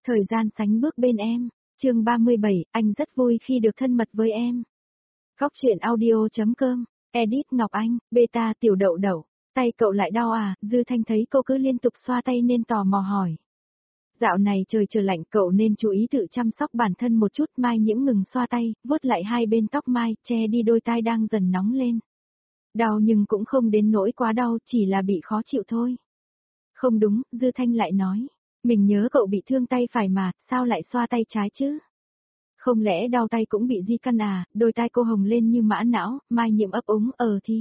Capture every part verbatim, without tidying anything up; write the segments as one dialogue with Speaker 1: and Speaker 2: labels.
Speaker 1: Thời gian sánh bước bên em. Chương ba mươi bảy, anh rất vui khi được thân mật với em. Góc truyện audio.com, edit Ngọc Anh, beta tiểu đậu đậu. Tay cậu lại đau à? Dư Thanh thấy cô cứ liên tục xoa tay nên tò mò hỏi. Dạo này trời trở lạnh cậu nên chú ý tự chăm sóc bản thân một chút. Mai Nhiễm ngừng xoa tay, vuốt lại hai bên tóc Mai, che đi đôi tai đang dần nóng lên. Đau nhưng cũng không đến nỗi quá đau, chỉ là bị khó chịu thôi. Không đúng, Dư Thanh lại nói. Mình nhớ cậu bị thương tay phải mà, sao lại xoa tay trái chứ? Không lẽ đau tay cũng bị di căn à? Đôi tai cô hồng lên như mã não. Mai Nhiễm ấp úng ờ thì.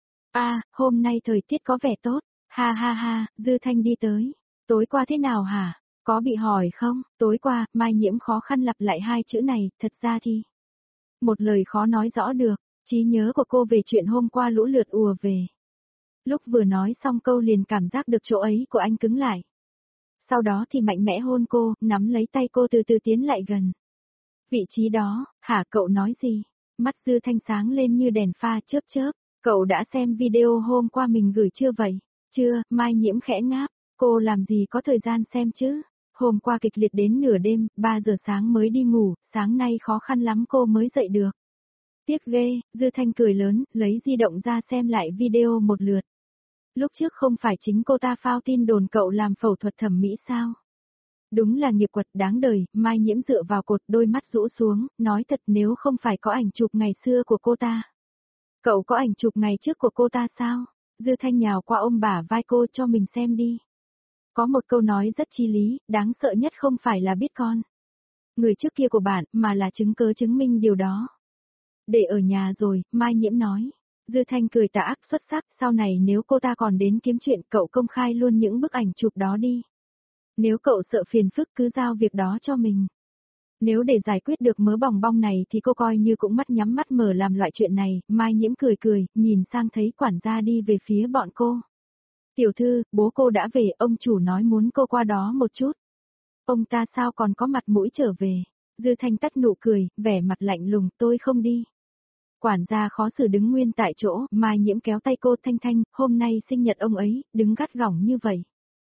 Speaker 1: À, hôm nay thời tiết có vẻ tốt. Ha ha ha, Dư Thanh đi tới. Tối qua thế nào hả? Có bị hỏi không? Tối qua, Mai Nhiễm khó khăn lặp lại hai chữ này, thật ra thì. Một lời khó nói rõ được, trí nhớ của cô về chuyện hôm qua lũ lượt ùa về. Lúc vừa nói xong câu liền cảm giác được chỗ ấy của anh cứng lại. Sau đó thì mạnh mẽ hôn cô, nắm lấy tay cô từ từ tiến lại gần. Vị trí đó, hả cậu nói gì? Mắt Dư Thanh sáng lên như đèn pha chớp chớp. Cậu đã xem video hôm qua mình gửi chưa vậy? Chưa, Mai Nhiễm khẽ ngáp. Cô làm gì có thời gian xem chứ? Hôm qua kịch liệt đến nửa đêm, ba giờ sáng mới đi ngủ, sáng nay khó khăn lắm cô mới dậy được. Tiếc ghê, Dư Thanh cười lớn, lấy di động ra xem lại video một lượt. Lúc trước không phải chính cô ta phao tin đồn cậu làm phẫu thuật thẩm mỹ sao? Đúng là nghiệp quật đáng đời. Mai Nhiễm dựa vào cột, đôi mắt rũ xuống, nói thật nếu không phải có ảnh chụp ngày xưa của cô ta. Cậu có ảnh chụp ngày trước của cô ta sao? Dư Thanh nhào qua ôm bả vai cô cho mình xem đi. Có một câu nói rất chí lý, đáng sợ nhất không phải là biết con người trước kia của bạn, mà là chứng cớ chứng minh điều đó. Để ở nhà rồi, Mai Nhiễm nói. Dư Thanh cười tà ác xuất sắc, sau này nếu cô ta còn đến kiếm chuyện cậu công khai luôn những bức ảnh chụp đó đi. Nếu cậu sợ phiền phức cứ giao việc đó cho mình. Nếu để giải quyết được mớ bòng bong này thì cô coi như cũng mắt nhắm mắt mở làm loại chuyện này. Mai Nhiễm cười cười, nhìn sang thấy quản gia đi về phía bọn cô. Tiểu thư, bố cô đã về, ông chủ nói muốn cô qua đó một chút. Ông ta sao còn có mặt mũi trở về? Dư Thanh tắt nụ cười, vẻ mặt lạnh lùng, tôi không đi. Quản gia khó xử đứng nguyên tại chỗ, Mai Nhiễm kéo tay cô. Thanh Thanh, hôm nay sinh nhật ông ấy, đứng gắt gỏng như vậy.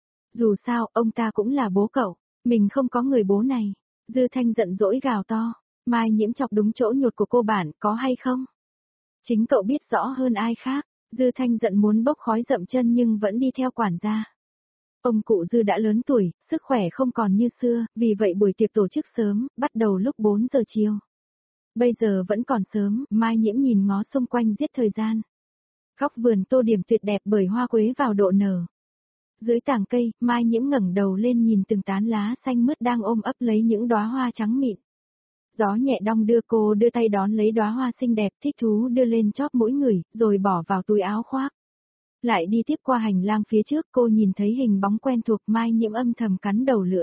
Speaker 1: Dù sao, ông ta cũng là bố cậu, mình không có người bố này. Dư Thanh giận dỗi gào to, Mai Nhiễm chọc đúng chỗ nhột của cô bản, có hay không? Chính cậu biết rõ hơn ai khác. Dư Thanh giận muốn bốc khói dậm chân nhưng vẫn đi theo quản gia. Ông cụ Dư đã lớn tuổi, sức khỏe không còn như xưa, vì vậy buổi tiệc tổ chức sớm, bắt đầu lúc bốn giờ chiều. Bây giờ vẫn còn sớm, Mai Nhiễm nhìn ngó xung quanh giết thời gian. Góc vườn tô điểm tuyệt đẹp bởi hoa quế vào độ nở. Dưới tàng cây, Mai Nhiễm ngẩng đầu lên nhìn từng tán lá xanh mướt đang ôm ấp lấy những đóa hoa trắng mịn. Gió nhẹ đong đưa, cô đưa tay đón lấy đóa hoa xinh đẹp, thích thú đưa lên chóp mũi người, rồi bỏ vào túi áo khoác. Lại đi tiếp qua hành lang phía trước, cô nhìn thấy hình bóng quen thuộc. Mai Nhiễm âm thầm cắn đầu lưỡi.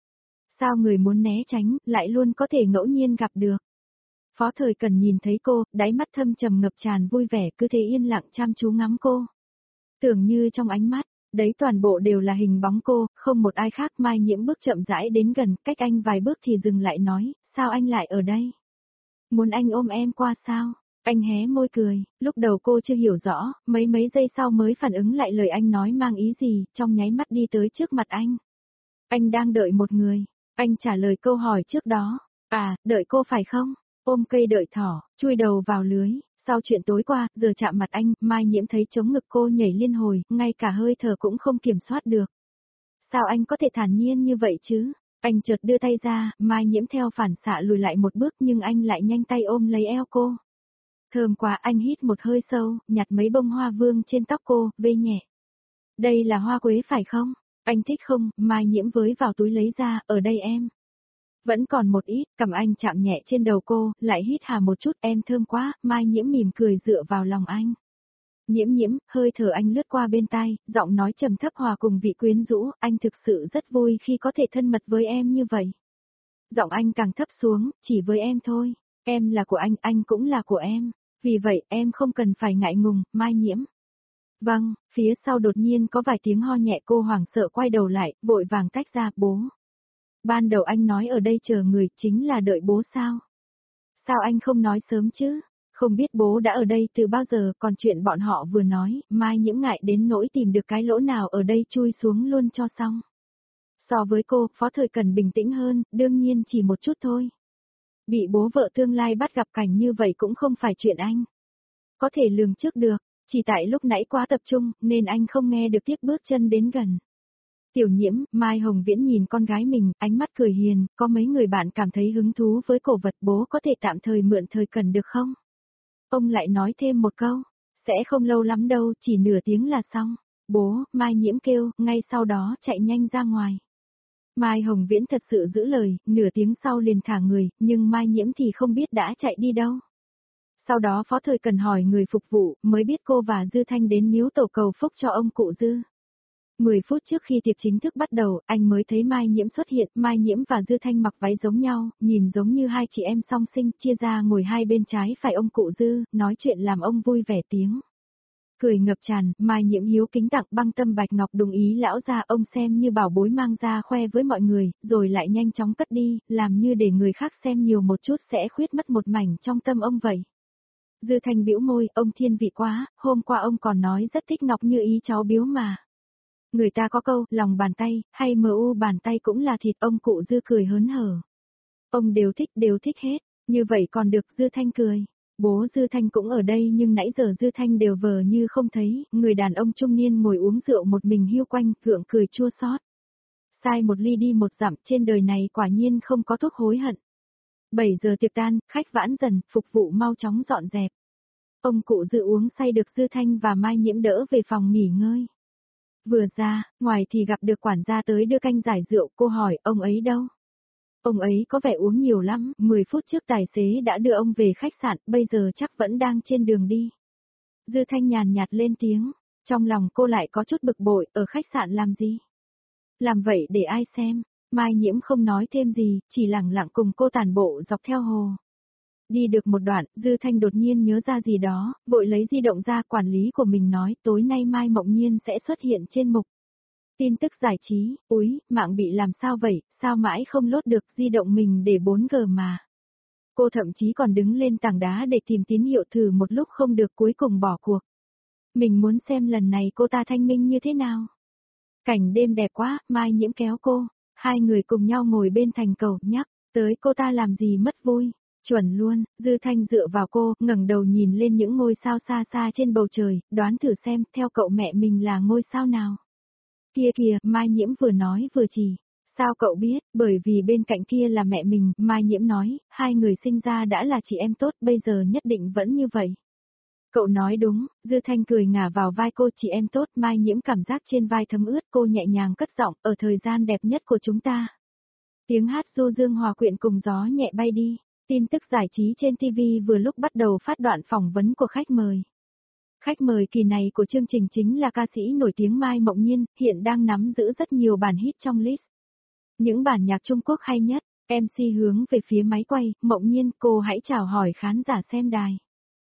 Speaker 1: Sao người muốn né tránh, lại luôn có thể ngẫu nhiên gặp được. Phó Thời Cần nhìn thấy cô, đáy mắt thâm trầm ngập tràn vui vẻ, cứ thế yên lặng chăm chú ngắm cô. Tưởng như trong ánh mắt, đấy toàn bộ đều là hình bóng cô, không một ai khác. Mai Nhiễm bước chậm rãi đến gần, cách anh vài bước thì dừng lại nói, sao anh lại ở đây? Muốn anh ôm em qua sao? Anh hé môi cười, lúc đầu cô chưa hiểu rõ, mấy mấy giây sau mới phản ứng lại lời anh nói mang ý gì, trong nháy mắt đi tới trước mặt anh. Anh đang đợi một người, anh trả lời câu hỏi trước đó, à, đợi cô phải không? Ôm cây đợi thỏ, chui đầu vào lưới. Sau chuyện tối qua, giờ chạm mặt anh, Mai Nhiễm thấy chống ngực cô nhảy liên hồi, ngay cả hơi thở cũng không kiểm soát được. Sao anh có thể thản nhiên như vậy chứ? Anh chợt đưa tay ra, Mai Nhiễm theo phản xạ lùi lại một bước nhưng anh lại nhanh tay ôm lấy eo cô. Thơm quá, anh hít một hơi sâu, nhặt mấy bông hoa vương trên tóc cô, vê nhẹ. Đây là hoa quế phải không? Anh thích không? Mai Nhiễm với vào túi lấy ra, ở đây em. Vẫn còn một ít, cầm anh chạm nhẹ trên đầu cô, lại hít hà một chút, em thơm quá. Mai Nhiễm mỉm cười dựa vào lòng anh. Nhiễm Nhiễm, hơi thở anh lướt qua bên tai, giọng nói trầm thấp hòa cùng vị quyến rũ, anh thực sự rất vui khi có thể thân mật với em như vậy. Giọng anh càng thấp xuống, chỉ với em thôi, em là của anh, anh cũng là của em, vì vậy em không cần phải ngại ngùng. Mai Nhiễm. Vâng, phía sau đột nhiên có vài tiếng ho nhẹ, cô hoảng sợ quay đầu lại, vội vàng tách ra. Bố. Ban đầu anh nói ở đây chờ người, chính là đợi bố sao? Sao anh không nói sớm chứ? Không biết bố đã ở đây từ bao giờ, còn chuyện bọn họ vừa nói, Mai Nhiễm ngại đến nỗi tìm được cái lỗ nào ở đây chui xuống luôn cho xong. So với cô, Phó Thời Cần bình tĩnh hơn, đương nhiên chỉ một chút thôi. Bị bố vợ tương lai bắt gặp cảnh như vậy cũng không phải chuyện anh có thể lường trước được, chỉ tại lúc nãy quá tập trung, nên anh không nghe được tiếp bước chân đến gần. Tiểu Nhiễm, Mai Hồng Viễn nhìn con gái mình, ánh mắt cười hiền, có mấy người bạn cảm thấy hứng thú với cổ vật, bố có thể tạm thời mượn Thời Cần được không? Ông lại nói thêm một câu, sẽ không lâu lắm đâu, chỉ nửa tiếng là xong. Bố, Mai Nhiễm kêu, ngay sau đó chạy nhanh ra ngoài. Mai Hồng Viễn thật sự giữ lời, nửa tiếng sau liền thả người, nhưng Mai Nhiễm thì không biết đã chạy đi đâu. Sau đó Phó Thời Cần hỏi người phục vụ, mới biết cô và Dư Thanh đến miếu tổ cầu phúc cho ông cụ Dư. Mười phút trước khi tiệc chính thức bắt đầu, anh mới thấy Mai Nhiễm xuất hiện, Mai Nhiễm và Dư Thanh mặc váy giống nhau, nhìn giống như hai chị em song sinh, chia ra ngồi hai bên trái phải ông cụ Dư, nói chuyện làm ông vui vẻ tiếng. Cười ngập tràn, Mai Nhiễm hiếu kính tặng băng tâm bạch ngọc đồng ý lão ra, ông xem như bảo bối mang ra khoe với mọi người, rồi lại nhanh chóng cất đi, làm như để người khác xem nhiều một chút sẽ khuyết mất một mảnh trong tâm ông vậy. Dư Thanh bĩu môi, ông thiên vị quá, hôm qua ông còn nói rất thích ngọc như ý cháu biếu mà. Người ta có câu, lòng bàn tay, hay mờ u bàn tay cũng là thịt, ông cụ Dư cười hớn hở. Ông đều thích, đều thích hết, như vậy còn được, Dư Thanh cười. Bố Dư Thanh cũng ở đây nhưng nãy giờ Dư Thanh đều vờ như không thấy, người đàn ông trung niên ngồi uống rượu một mình hiu quanh, gượng cười chua xót. Sai một ly đi một dặm, trên đời này quả nhiên không có thuốc hối hận. bảy giờ tiệc tan, khách vãn dần, phục vụ mau chóng dọn dẹp. Ông cụ Dư uống say được Dư Thanh và Mai Nhiễm đỡ về phòng nghỉ ngơi. Vừa ra, ngoài thì gặp được quản gia tới đưa canh giải rượu, cô hỏi, ông ấy đâu? Ông ấy có vẻ uống nhiều lắm, mười phút trước tài xế đã đưa ông về khách sạn, bây giờ chắc vẫn đang trên đường đi. Dư Thanh nhàn nhạt lên tiếng, trong lòng cô lại có chút bực bội, ở khách sạn làm gì? Làm vậy để ai xem? Mai Nhiễm không nói thêm gì, chỉ lặng lặng cùng cô tản bộ dọc theo hồ. Đi được một đoạn, Dư Thanh đột nhiên nhớ ra gì đó, vội lấy di động ra, quản lý của mình nói, tối nay Mai Mộng Nhiên sẽ xuất hiện trên mục tin tức giải trí. Úi, mạng bị làm sao vậy, sao mãi không lốt được, di động mình để bốn G mà. Cô thậm chí còn đứng lên tảng đá để tìm tín hiệu thử một lúc không được, cuối cùng bỏ cuộc. Mình muốn xem lần này cô ta thanh minh như thế nào. Cảnh đêm đẹp quá, Mai Nhiễm kéo cô, hai người cùng nhau ngồi bên thành cầu, nhắc tới cô ta làm gì mất vui. Chuẩn luôn, Dư Thanh dựa vào cô, ngẩng đầu nhìn lên những ngôi sao xa xa trên bầu trời, đoán thử xem, theo cậu mẹ mình là ngôi sao nào. Kia kìa, Mai Nhiễm vừa nói vừa chỉ. Sao cậu biết, bởi vì bên cạnh kia là mẹ mình, Mai Nhiễm nói, hai người sinh ra đã là chị em tốt, bây giờ nhất định vẫn như vậy. Cậu nói đúng, Dư Thanh cười ngả vào vai cô, chị em tốt, Mai Nhiễm cảm giác trên vai thấm ướt, cô nhẹ nhàng cất giọng, ở thời gian đẹp nhất của chúng ta. Tiếng hát du dương hòa quyện cùng gió nhẹ bay đi. Tin tức giải trí trên ti vi vừa lúc bắt đầu phát đoạn phỏng vấn của khách mời. Khách mời kỳ này của chương trình chính là ca sĩ nổi tiếng Mai Mộng Nhiên, hiện đang nắm giữ rất nhiều bản hit trong list. Những bản nhạc Trung Quốc hay nhất, em xê hướng về phía máy quay, Mộng Nhiên, cô hãy chào hỏi khán giả xem đài.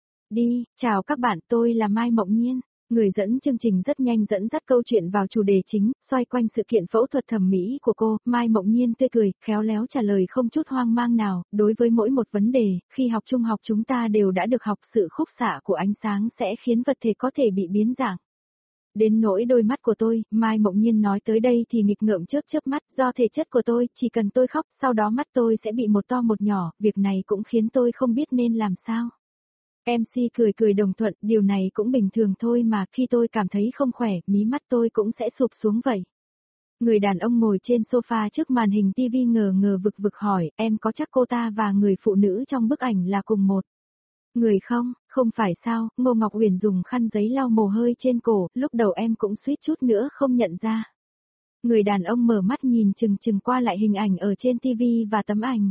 Speaker 1: Đi, chào các bạn, tôi là Mai Mộng Nhiên. Người dẫn chương trình rất nhanh dẫn dắt câu chuyện vào chủ đề chính, xoay quanh sự kiện phẫu thuật thẩm mỹ của cô, Mai Mộng Nhiên tươi cười, khéo léo trả lời không chút hoang mang nào, đối với mỗi một vấn đề, khi học trung học chúng ta đều đã được học sự khúc xạ của ánh sáng sẽ khiến vật thể có thể bị biến dạng. Đến nỗi đôi mắt của tôi, Mai Mộng Nhiên nói tới đây thì nghịch ngợm chớp chớp mắt, do thể chất của tôi, chỉ cần tôi khóc, sau đó mắt tôi sẽ bị một to một nhỏ, việc này cũng khiến tôi không biết nên làm sao. em xê cười cười đồng thuận, điều này cũng bình thường thôi mà, khi tôi cảm thấy không khỏe, mí mắt tôi cũng sẽ sụp xuống vậy. Người đàn ông ngồi trên sofa trước màn hình ti vi ngờ ngờ vực vực hỏi, em có chắc cô ta và người phụ nữ trong bức ảnh là cùng một người không? Không phải sao? Ngô Ngọc Uyển dùng khăn giấy lau mồ hôi trên cổ, lúc đầu em cũng suýt chút nữa không nhận ra. Người đàn ông mở mắt nhìn chừng chừng qua lại hình ảnh ở trên ti vi và tấm ảnh.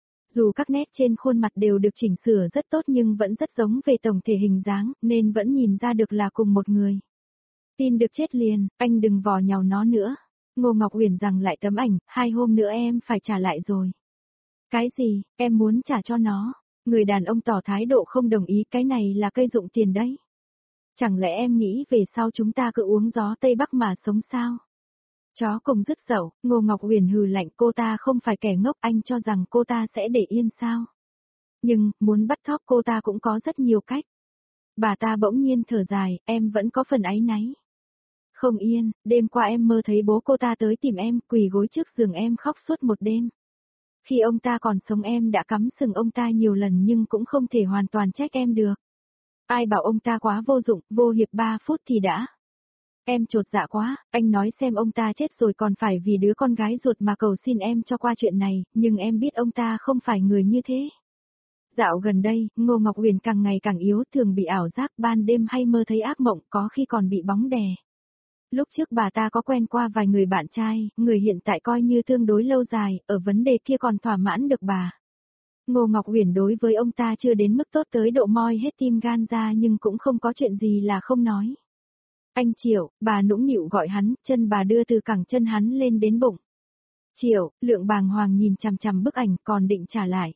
Speaker 1: Dù các nét trên khuôn mặt đều được chỉnh sửa rất tốt nhưng vẫn rất giống về tổng thể hình dáng, nên vẫn nhìn ra được là cùng một người. Tin được chết liền, anh đừng vò nhào nó nữa. Ngô Ngọc Uyển rằng lại tấm ảnh, hai hôm nữa em phải trả lại rồi. Cái gì, em muốn trả cho nó? Người đàn ông tỏ thái độ không đồng ý, cái này là cây dụng tiền đấy. Chẳng lẽ em nghĩ về sau chúng ta cứ uống gió Tây Bắc mà sống sao? Chó cùng dứt dậu, Ngô Ngọc Uyển hừ lạnh, cô ta không phải kẻ ngốc, anh cho rằng cô ta sẽ để yên sao? Nhưng, muốn bắt thóp cô ta cũng có rất nhiều cách. Bà ta bỗng nhiên thở dài, em vẫn có phần áy náy. Không yên, đêm qua em mơ thấy bố cô ta tới tìm em, quỳ gối trước giường em khóc suốt một đêm. Khi ông ta còn sống em đã cắm sừng ông ta nhiều lần nhưng cũng không thể hoàn toàn trách em được. Ai bảo ông ta quá vô dụng, vô hiệp ba phút thì đã. Em chột dạ quá, anh nói xem ông ta chết rồi còn phải vì đứa con gái ruột mà cầu xin em cho qua chuyện này, nhưng em biết ông ta không phải người như thế. Dạo gần đây, Ngô Ngọc Huyền càng ngày càng yếu, thường bị ảo giác, ban đêm hay mơ thấy ác mộng, có khi còn bị bóng đè. Lúc trước bà ta có quen qua vài người bạn trai, người hiện tại coi như tương đối lâu dài, ở vấn đề kia còn thỏa mãn được bà. Ngô Ngọc Huyền đối với ông ta chưa đến mức tốt tới độ moi hết tim gan ra nhưng cũng không có chuyện gì là không nói. Anh Triệu, bà nũng nịu gọi hắn, chân bà đưa từ cẳng chân hắn lên đến bụng. Triệu, Lượng bàng hoàng nhìn chằm chằm bức ảnh còn định trả lại.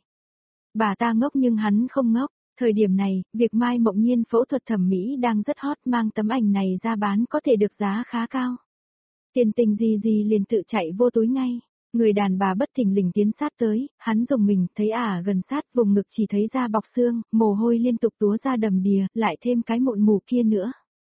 Speaker 1: Bà ta ngốc nhưng hắn không ngốc. Thời điểm này, việc Mai Mộng Nhiên phẫu thuật thẩm mỹ đang rất hot, mang tấm ảnh này ra bán có thể được giá khá cao. Tiền tình gì gì liền tự chạy vô túi ngay. Người đàn bà bất thình lình tiến sát tới, hắn dùng mình, thấy ả gần sát, vùng ngực chỉ thấy da bọc xương, mồ hôi liên tục túa ra đầm đìa, lại thêm cái mụn mù kia nữa.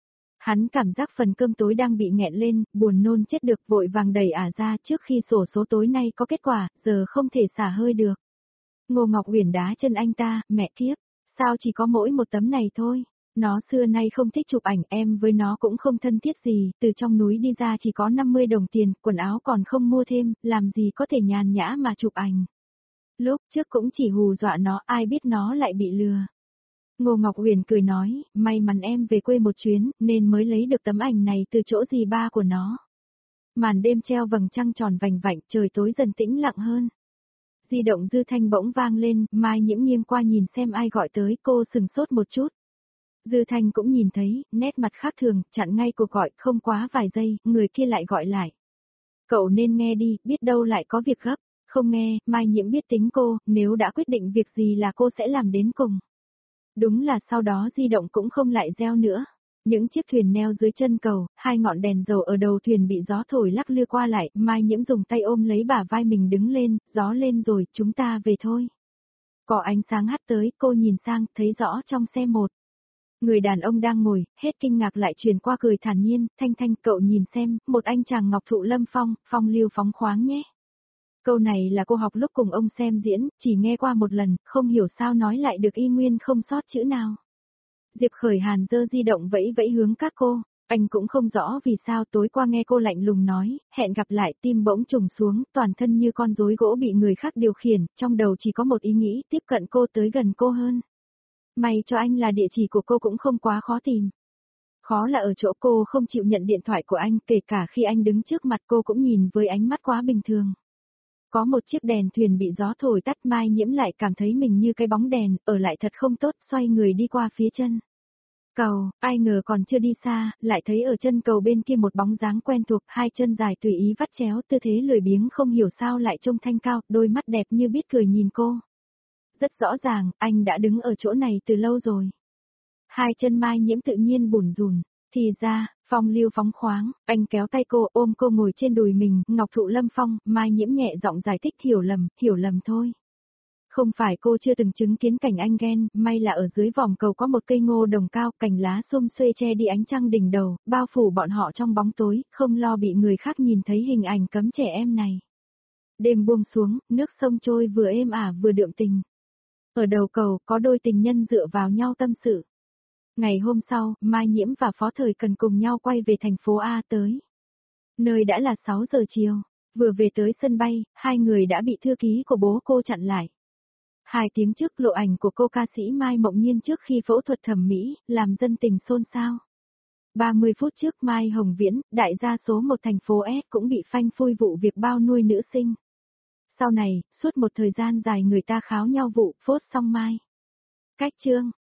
Speaker 1: Hắn cảm giác phần cơm tối đang bị nghẹn lên, buồn nôn chết được, vội vàng đẩy ả ra trước khi sổ số tối nay có kết quả, giờ không thể xả hơi được. Ngô Ngọc Huyền đá chân anh ta, mẹ kiếp, sao chỉ có mỗi một tấm này thôi? Nó xưa nay không thích chụp ảnh, em với nó cũng không thân thiết gì, từ trong núi đi ra chỉ có năm mươi đồng tiền, quần áo còn không mua thêm, làm gì có thể nhàn nhã mà chụp ảnh. Lúc trước cũng chỉ hù dọa nó, ai biết nó lại bị lừa. Ngô Ngọc Huyền cười nói, may mắn em về quê một chuyến, nên mới lấy được tấm ảnh này từ chỗ dì ba của nó. Màn đêm treo vầng trăng tròn vành vạnh, trời tối dần tĩnh lặng hơn. Di động Dư Thanh bỗng vang lên, Mai Nhiễm nghiêng qua nhìn xem ai gọi tới, cô sừng sốt một chút. Dư Thanh cũng nhìn thấy, nét mặt khác thường, chặn ngay cuộc gọi, không quá vài giây, người kia lại gọi lại. Cậu nên nghe đi, biết đâu lại có việc gấp. Không nghe, Mai Nhiễm biết tính cô, nếu đã quyết định việc gì là cô sẽ làm đến cùng. Đúng là sau đó di động cũng không lại reo nữa. Những chiếc thuyền neo dưới chân cầu, hai ngọn đèn dầu ở đầu thuyền bị gió thổi lắc lư qua lại, Mai Nhiễm dùng tay ôm lấy bả vai mình đứng lên, gió lên rồi, chúng ta về thôi. Có ánh sáng hắt tới, cô nhìn sang, thấy rõ trong xe một. Người đàn ông đang ngồi, hết kinh ngạc lại truyền qua cười thản nhiên, Thanh Thanh cậu nhìn xem, một anh chàng ngọc thụ lâm phong, phong lưu phóng khoáng nhé. Câu này là cô học lúc cùng ông xem diễn, chỉ nghe qua một lần, không hiểu sao nói lại được y nguyên không sót chữ nào. Diệp Khởi Hàn giơ di động vẫy vẫy hướng các cô, anh cũng không rõ vì sao tối qua nghe cô lạnh lùng nói, hẹn gặp lại, tim bỗng trùng xuống, toàn thân như con rối gỗ bị người khác điều khiển, trong đầu chỉ có một ý nghĩ, tiếp cận cô tới gần cô hơn. May cho anh là địa chỉ của cô cũng không quá khó tìm. Khó là ở chỗ cô không chịu nhận điện thoại của anh, kể cả khi anh đứng trước mặt cô cũng nhìn với ánh mắt quá bình thường. Có một chiếc đèn thuyền bị gió thổi tắt, Mai Nhiễm lại cảm thấy mình như cái bóng đèn, ở lại thật không tốt, xoay người đi qua phía chân cầu, ai ngờ còn chưa đi xa, lại thấy ở chân cầu bên kia một bóng dáng quen thuộc, hai chân dài tùy ý vắt chéo, tư thế lười biếng không hiểu sao lại trông thanh cao, đôi mắt đẹp như biết cười nhìn cô. Rất rõ ràng, anh đã đứng ở chỗ này từ lâu rồi. Hai chân Mai Nhiễm tự nhiên bủn rủn, thì ra, phong lưu phóng khoáng, anh kéo tay cô, ôm cô ngồi trên đùi mình, ngọc thụ lâm phong, Mai Nhiễm nhẹ giọng giải thích, hiểu lầm, hiểu lầm thôi. Không phải cô chưa từng chứng kiến cảnh anh ghen, may là ở dưới vòm cầu có một cây ngô đồng cao, cành lá xum xuê che đi ánh trăng đỉnh đầu, bao phủ bọn họ trong bóng tối, không lo bị người khác nhìn thấy hình ảnh cấm trẻ em này. Đêm buông xuống, nước sông trôi vừa êm ả vừa đượm tình. Ở đầu cầu, có đôi tình nhân dựa vào nhau tâm sự. Ngày hôm sau, Mai Nhiễm và Phó Thời Cần cùng nhau quay về thành phố A tới. Nơi đã là sáu giờ chiều, vừa về tới sân bay, hai người đã bị thư ký của bố cô chặn lại. Hai tiếng trước lộ ảnh của cô ca sĩ Mai Mộng Nhiên trước khi phẫu thuật thẩm mỹ, làm dân tình xôn xao. ba mươi phút trước Mai Hồng Viễn, đại gia số một thành phố S cũng bị phanh phui vụ việc bao nuôi nữ sinh. Sau này, suốt một thời gian dài người ta kháo nhau vụ phốt xong Mai. Cách chương.